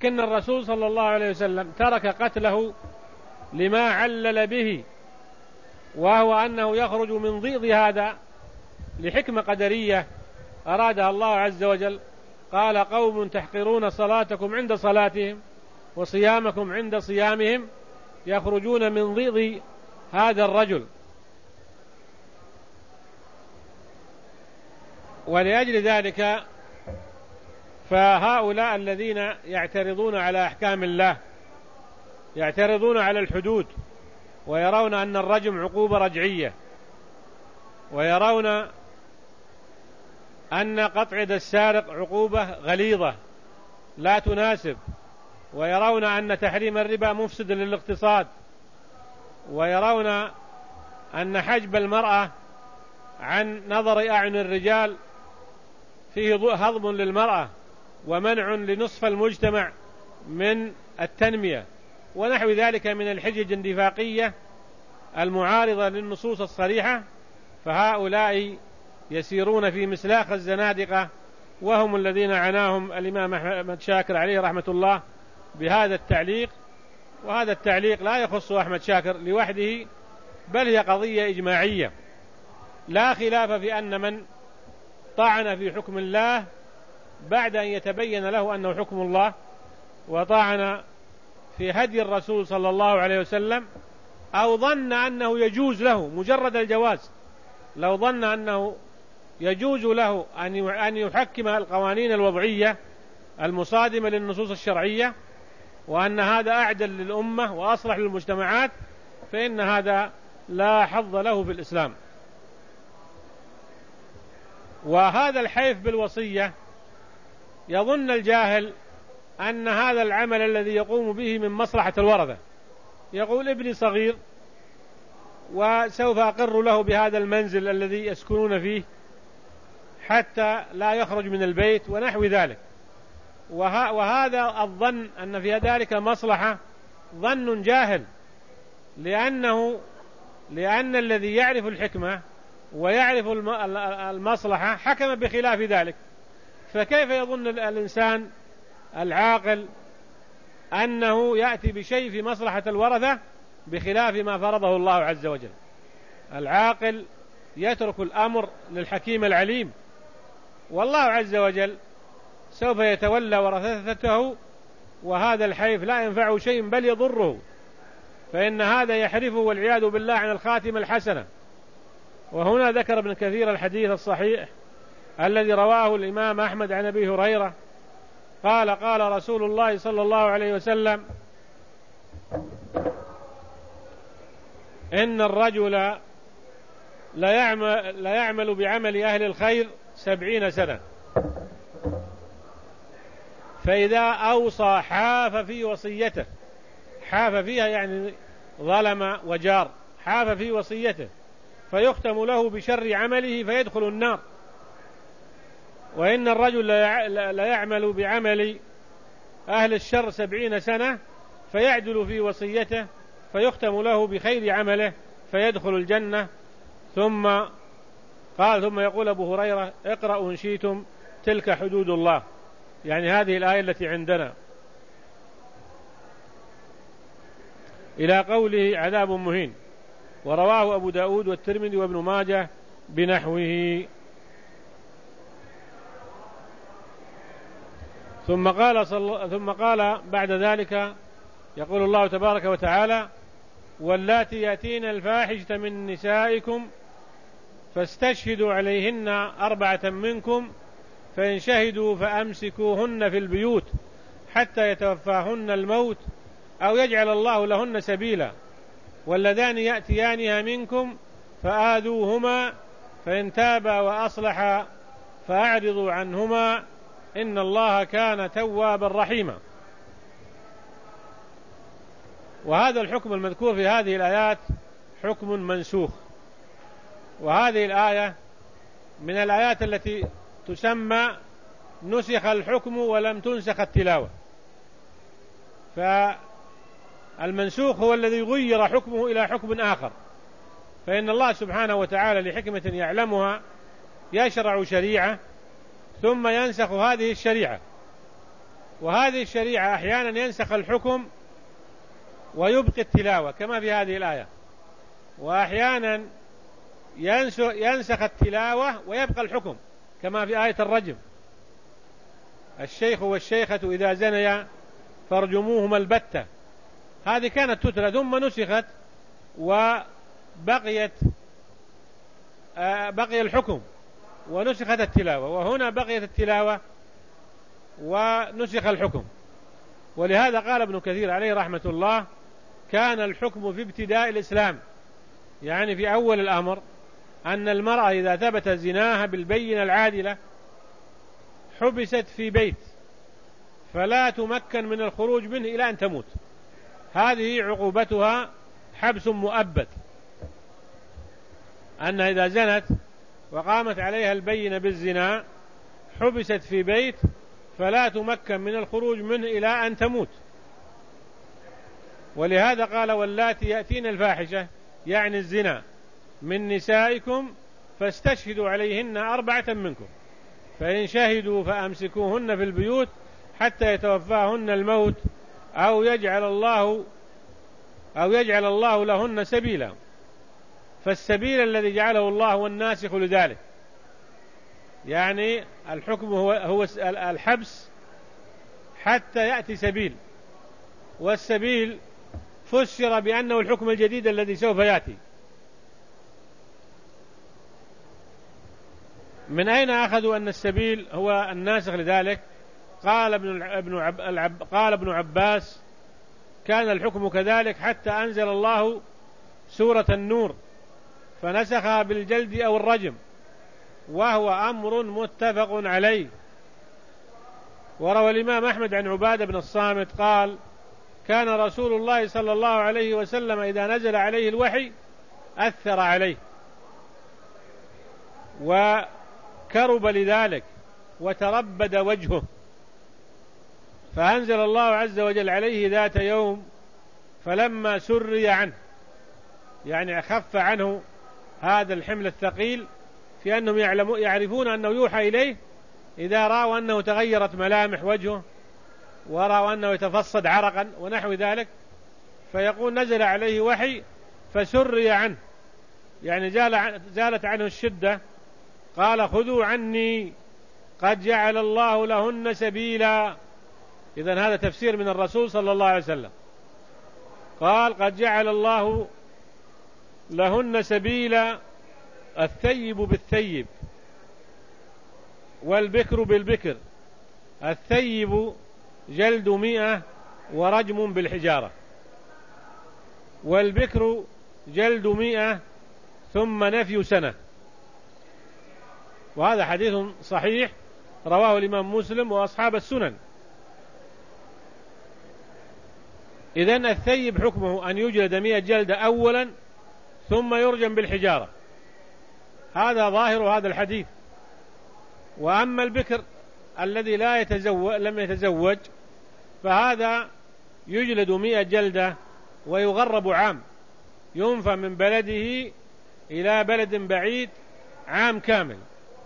لكن الرسول صلى الله عليه وسلم ترك قتله لما علل به، وهو أنه يخرج من ضيض هذا لحكمة قدرية أرادها الله عز وجل. قال: قوم تحقرون صلاتكم عند صلاتهم وصيامكم عند صيامهم، يخرجون من ضيض هذا الرجل. ولأجل ذلك فهؤلاء الذين يعترضون على أحكام الله، يعترضون على الحدود، ويرون أن الرجم عقوبة رجعية، ويرون أن قطع يد السارق عقوبة غليظة لا تناسب، ويرون أن تحريم الربا مفسد للاقتصاد، ويرون أن حجب المرأة عن نظر أعين الرجال فيه هضم للمرأة ومنع لنصف المجتمع من التنمية، ونحو ذلك من الحجج النفاقية المعارضة للنصوص الصريحة. فهؤلاء يسيرون في مسلاخ الزنادقة، وهم الذين عناهم الإمام أحمد شاكر عليه رحمة الله بهذا التعليق. وهذا التعليق لا يخص أحمد شاكر لوحده، بل هي قضية إجماعية، لا خلاف في أن من طعن في حكم الله بعد أن يتبين له أنه حكم الله، وطعن في هدي الرسول صلى الله عليه وسلم، أو ظن أنه يجوز له مجرد الجواز، لو ظن أنه يجوز له أن يحكم القوانين الوضعية المصادمة للنصوص الشرعية، وأن هذا أعدل للأمة وأصلح للمجتمعات، فإن هذا لا حظ له في الإسلام. وهذا الحيف بالوصية يظن الجاهل أن هذا العمل الذي يقوم به من مصلحة الورثة، يقول: ابني صغير وسوف أقر له بهذا المنزل الذي يسكنون فيه حتى لا يخرج من البيت ونحو ذلك. وهذا الظن أن في ذلك مصلحة ظن جاهل، لأن الذي يعرف الحكمة ويعرف المصلحة حكم بخلاف ذلك. فكيف يظن الإنسان العاقل أنه يأتي بشيء في مصلحة الورثة بخلاف ما فرضه الله عز وجل؟ العاقل يترك الأمر للحكيم العليم، والله عز وجل سوف يتولى ورثته، وهذا الحيف لا ينفعه شيء بل يضره، فإن هذا يحرفه والعياذ بالله عن الخاتمة الحسنة. وهنا ذكر ابن كثير الحديث الصحيح الذي رواه الإمام أحمد عن أبي هريرة قال: قال رسول الله صلى الله عليه وسلم: إن الرجل لا يعمل بعمل أهل الخير 70 سنة، فإذا أوصى حاف في وصيته، حاف فيها يعني ظلم وجار، حاف في وصيته، فيختم له بشر عمله فيدخل النار. وإن الرجل لا يعمل بعمل أهل الشر 70 سنة فيعدل في وصيته فيختم له بخير عمله فيدخل الجنة. ثم يقول أبو هريرة: اقرأوا إن شئتم تلك حدود الله، يعني هذه الآية التي عندنا، إلى قوله: عذاب مهين. ورواه أبو داود والترمذي وابن ماجه بنحوه. ثم قال بعد ذلك، يقول الله تبارك وتعالى: واللاتي يأتين الفاحشة من نسائكم فاستشهدوا عليهن 4 منكم، فإن شهدوا فأمسكوهن في البيوت حتى يتوفاهن الموت أو يجعل الله لهن سبيلا، واللذان يأتيانها منكم فآذوهما، فإن تابا وأصلحا فأعرضوا عنهما، إن الله كان توابا رحيما. وهذا الحكم المذكور في هذه الآيات حكم منسوخ، وهذه الآية من الآيات التي تسمى نسخ الحكم ولم تنسخ التلاوة. فالمنسوخ هو الذي غير حكمه إلى حكم آخر، فإن الله سبحانه وتعالى لحكمة يعلمها يشرع شريعة ثم ينسخ هذه الشريعة، وهذه الشريعة أحيانا ينسخ الحكم ويبقي التلاوة كما في هذه الآية، وأحيانا ينسخ التلاوة ويبقى الحكم كما في آية الرجم: الشيخ والشيخة إذا زنيا فارجموهما البتة. هذه كانت تتلى ثم نسخت وبقي الحكم ونسخت التلاوة، وهنا بقيت التلاوة ونسخ الحكم. ولهذا قال ابن كثير عليه رحمة الله: كان الحكم في ابتداء الإسلام، يعني في أول الأمر، أن المرأة إذا ثبت زناها بالبينة العادلة حبست في بيت فلا تمكن من الخروج منه إلى أن تموت. هذه عقوبتها حبس مؤبد، أن إذا زنت وقامت عليها البينة بالزنا حبست في بيت فلا تمكن من الخروج منه إلى أن تموت. ولهذا قال: واللاتي يأتين الفاحشة، يعني الزنا، من نسائكم فاستشهدوا عليهن 4 منكم، فإن شهدوا فأمسكوهن في البيوت حتى يتوفاهن الموت أو يجعل الله لهن سبيلا. فالسبيل الذي جعله الله هو الناسخ لذلك، يعني الحكم هو الحبس حتى يأتي سبيل، والسبيل فسر بأنه الحكم الجديد الذي سوف يأتي. من أين أخذوا أن السبيل هو الناسخ لذلك؟ قال ابن عباس: كان الحكم كذلك حتى أنزل الله سورة النور فنسخها بالجلد أو الرجم، وهو أمر متفق عليه. وروى الإمام أحمد عن عبادة بن الصامت قال: كان رسول الله صلى الله عليه وسلم إذا نزل عليه الوحي أثر عليه وكرب لذلك وتربد وجهه، فأنزل الله عز وجل عليه ذات يوم فلما سري عنه، يعني أخف عنه هذا الحمل الثقيل، في أنهم يعرفون أنه يوحى إليه إذا رأوا أنه تغيرت ملامح وجهه ورأوا أنه يتفصد عرقا ونحو ذلك، فيقول: نزل عليه وحي فسري عنه، يعني زالت عنه الشدة. قال: خذوا عني قد جعل الله لهن سبيلا. إذن هذا تفسير من الرسول صلى الله عليه وسلم. قال: قد جعل الله لهن سبيلا، الثيب بالثيب والبكر بالبكر، الثيب جلد 100 ورجم بالحجارة، والبكر جلد 100 ثم نفي سنة. وهذا حديث صحيح رواه الإمام مسلم وأصحاب السنن. إذن الثيب حكمه أن يجلد 100 جلدة أولا ثم يرجم بالحجارة، هذا ظاهر هذا الحديث. وأما البكر الذي لم يتزوج فهذا يجلد 100 جلدة ويغرب عام، ينفى من بلده إلى بلد بعيد عام كامل.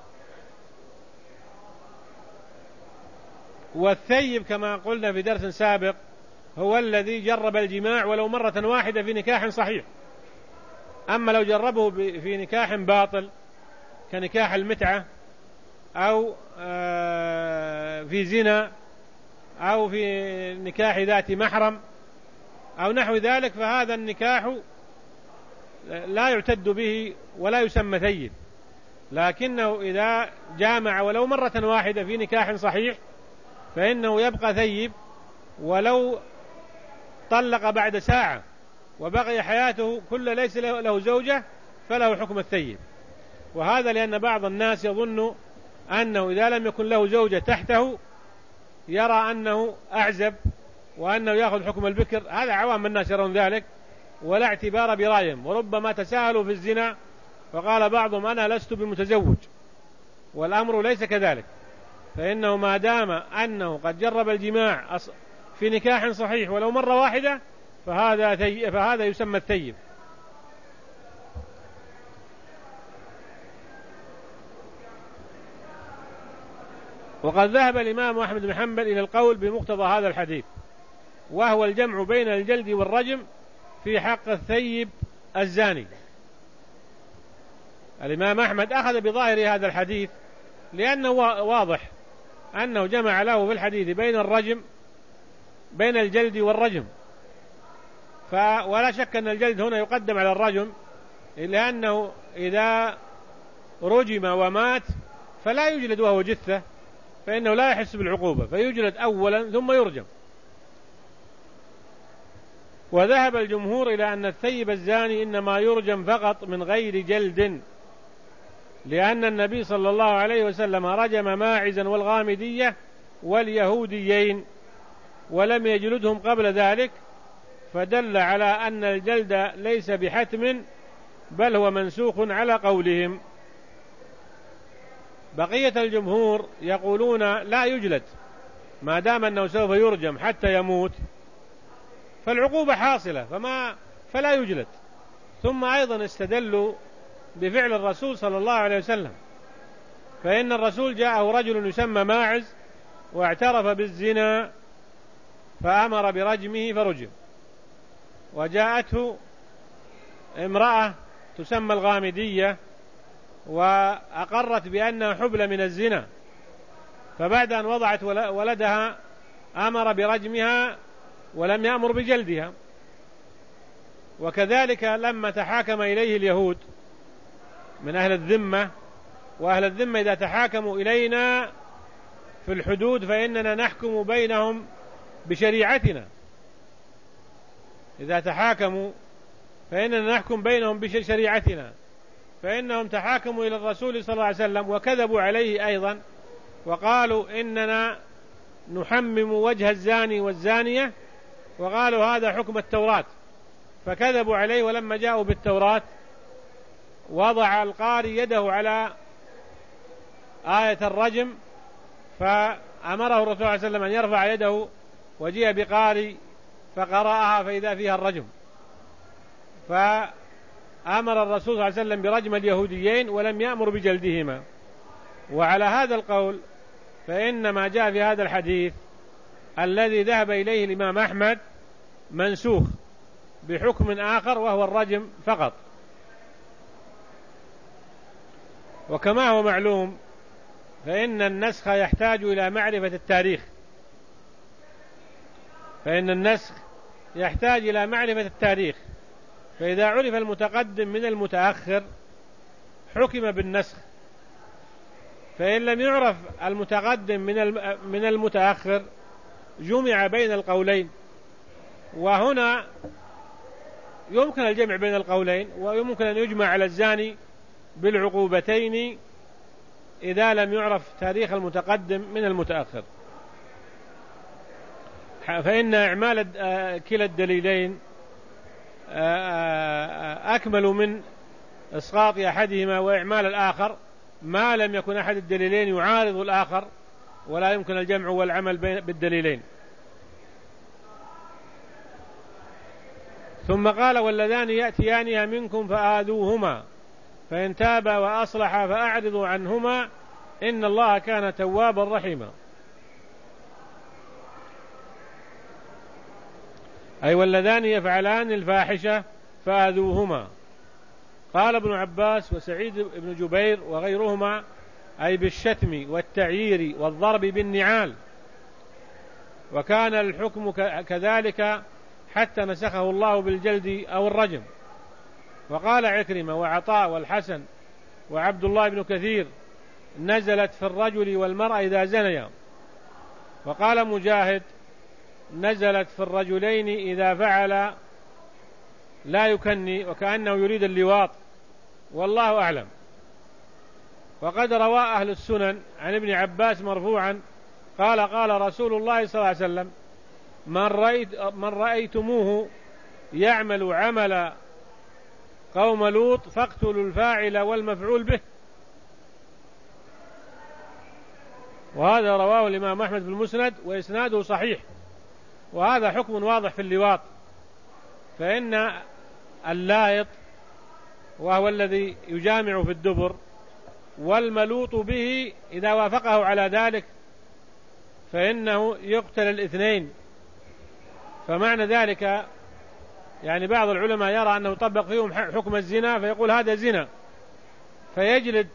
والثيب كما قلنا في درس سابق هو الذي جرب الجماع ولو مرة واحدة في نكاح صحيح. أما لو جربه في نكاح باطل كنكاح المتعة أو في زنا أو في نكاح ذات محرم أو نحو ذلك، فهذا النكاح لا يعتد به ولا يسمى ثيب. لكنه إذا جامع ولو مرة واحدة في نكاح صحيح فإنه يبقى ثيب، ولو طلق بعد ساعة وبقي حياته كل ليس له زوجة فله حكم الثيب. وهذا لأن بعض الناس يظن أنه إذا لم يكن له زوجة تحته يرى أنه أعزب وأنه يأخذ حكم البكر. هذا عوام الناس يرون ذلك ولا اعتبار برأيهم، وربما تساهلوا في الزنا فقال بعضهم: أنا لست بمتزوج، والأمر ليس كذلك. فإنه ما دام أنه قد جرب الجماع في نكاح صحيح ولو مرة واحدة فهذا يسمى الثيب. وقد ذهب الإمام أحمد بن حنبل إلى القول بمقتضى هذا الحديث، وهو الجمع بين الجلد والرجم في حق الثيب الزاني. الإمام أحمد أخذ بظاهر هذا الحديث لأنه واضح أنه جمع له في الحديث بين الجلد والرجم، ولا شك أن الجلد هنا يقدم على الرجم، لأنه إذا رجم ومات فلا يجلد وهو جثة، فإنه لا يحس بالعقوبة، فيجلد أولا ثم يرجم. وذهب الجمهور إلى أن الثيب الزاني إنما يرجم فقط من غير جلد، لأن النبي صلى الله عليه وسلم رجم ماعزا والغامدية واليهوديين ولم يجلدهم قبل ذلك، فدل على أن الجلد ليس بحتم بل هو منسوخ على قولهم. بقية الجمهور يقولون لا يجلد ما دام أنه سوف يرجم حتى يموت، فالعقوبة حاصلة فلا يجلد. ثم أيضا استدلوا بفعل الرسول صلى الله عليه وسلم، فإن الرسول جاءه رجل يسمى ماعز واعترف بالزنا فأمر برجمه فرجم، وجاءته امرأة تسمى الغامدية وأقرت بأنها حبل من الزنا، فبعد أن وضعت ولدها أمر برجمها ولم يأمر بجلدها. وكذلك لما تحاكم إليه اليهود من أهل الذمة، وأهل الذمة إذا تحاكموا إلينا في الحدود فإننا نحكم بينهم بشريعتنا، إذا تحاكموا فإننا نحكم بينهم بشريعتنا، فإنهم تحاكموا إلى الرسول صلى الله عليه وسلم وكذبوا عليه أيضا، وقالوا إننا نحمم وجه الزاني والزانية، وقالوا هذا حكم التوراة، فكذبوا عليه. ولما جاءوا بالتوراة وضع القاري يده على آية الرجم، فأمره الرسول صلى الله عليه وسلم أن يرفع يده، وجيء بقاري فقرأها فإذا فيها الرجم، فأمر الرسول صلى الله عليه وسلم برجم اليهوديين ولم يأمر بجلدهما. وعلى هذا القول فإن ما جاء في هذا الحديث الذي ذهب إليه الإمام أحمد منسوخ بحكم آخر وهو الرجم فقط. وكما هو معلوم فإن النسخ يحتاج إلى معرفة التاريخ، فإذا عرف المتقدم من المتأخر حكم بالنسخ، فإن لم يعرف المتقدم من المتأخر جمع بين القولين. وهنا يمكن الجمع بين القولين، ويمكن أن يجمع على الزاني بالعقوبتين إذا لم يعرف تاريخ المتقدم من المتأخر، فإن إعمال كلا الدليلين أكمل من إسقاط أحدهما وإعمال الآخر، ما لم يكن أحد الدليلين يعارض الآخر ولا يمكن الجمع والعمل بالدليلين. ثم قال واللذان يأتيانها منكم فآذوهما فإن تابا وأصلحا فأعرضوا عنهما إن الله كان توابا رحيما. أي واللذان يفعلان الفاحشة فآذوهما. قال ابن عباس وسعيد بن جبير وغيرهما أي بالشتم والتعيير والضرب بالنعال، وكان الحكم كذلك حتى نسخه الله بالجلد أو الرجم. وقال عكرمة وعطاء والحسن وعبد الله بن كثير نزلت في الرجل والمرأة إذا زنيا. وقال مجاهد نزلت في الرجلين إذا فعل لا يكني وكأنه يريد اللواط، والله أعلم. وقد روى أهل السنن عن ابن عباس مرفوعا قال قال رسول الله صلى الله عليه وسلم من رأيتموه يعمل عمل قوم لوط فاقتلوا الفاعل والمفعول به. وهذا رواه الإمام أحمد في المسند وإسناده صحيح. وهذا حكم واضح في اللواط، فإن اللايط وهو الذي يجامع في الدبر، والملوط به إذا وافقه على ذلك فإنه يقتل الاثنين. فمعنى ذلك يعني بعض العلماء يرى أنه يطبق فيهم حكم الزنا، فيقول هذا زنا فيجلد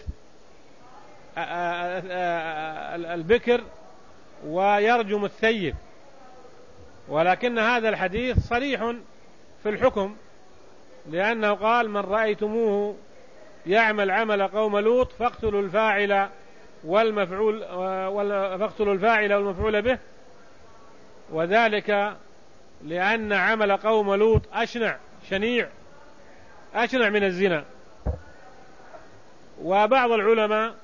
البكر ويرجم الثيب، ولكن هذا الحديث صريح في الحكم، لأنه قال من رأيتموه يعمل عمل قوم لوط فاقتلوا الفاعل والمفعول به، وذلك لأن عمل قوم لوط أشنع من الزنا. وبعض العلماء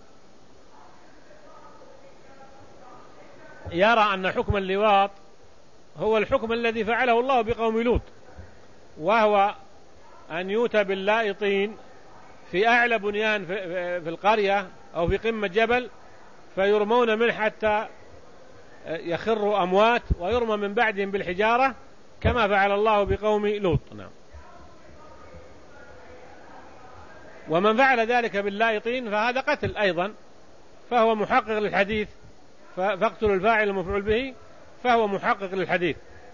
يرى أن حكم اللواط هو الحكم الذي فعله الله بقوم لوط، وهو أن يؤتى باللائطين في أعلى بنيان في القرية أو في قمة جبل، فيرمون منه حتى يخروا أموات، ويرمى من بعدهم بالحجارة كما فعل الله بقوم لوط. نعم. ومن فعل ذلك باللائطين فهذا قتل أيضا، فهو محقق للحديث، فاقتلوا الفاعل المفعول به، فهو محقق للحديث.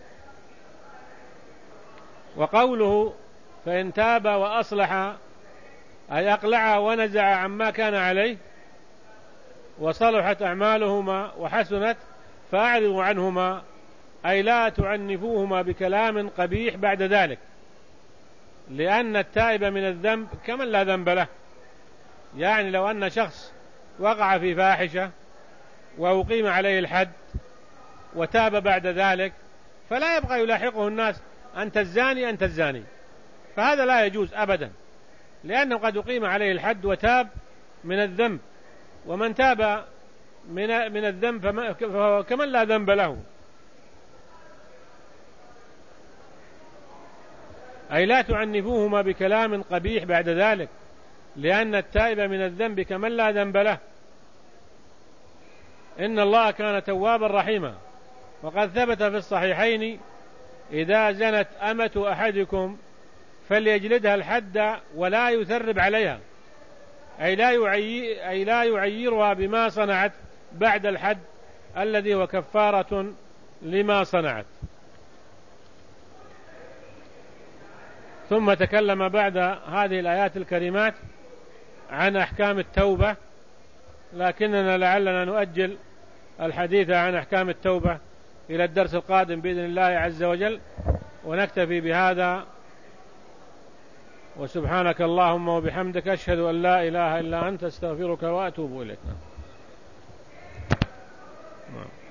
وقوله فإن تاب وأصلح أي أقلع ونزع عما كان عليه وصلحت أعمالهما وحسنت فأعرضوا عنهما، أي لا تعنفوهما بكلام قبيح بعد ذلك، لأن التائب من الذنب كمن لا ذنب له. يعني لو أن شخص وقع في فاحشة وأقيم عليه الحد وتاب بعد ذلك، فلا يبقى يلاحقه الناس أنت الزاني، فهذا لا يجوز أبدا، لأنه قد أقيم عليه الحد وتاب من الذنب، ومن تاب من الذنب فهو كمن لا ذنب له. أي لا تعنفوهما بكلام قبيح بعد ذلك، لأن التائب من الذنب كمن لا ذنب له. إن الله كان توابا رحيما. وقد ثبت في الصحيحين إذا زنت أمة أحدكم فليجلدها الحد ولا يثرب عليها، أي لا يعيرها بما صنعت بعد الحد الذي هو كفارة لما صنعت. ثم تكلم بعد هذه الآيات الكريمات عن أحكام التوبة، لكننا لعلنا نؤجل الحديث عن أحكام التوبة إلى الدرس القادم بإذن الله عز وجل، ونكتفي بهذا. وسبحانك اللهم وبحمدك أشهد أن لا إله إلا أنت، استغفرك وأتوب إليك.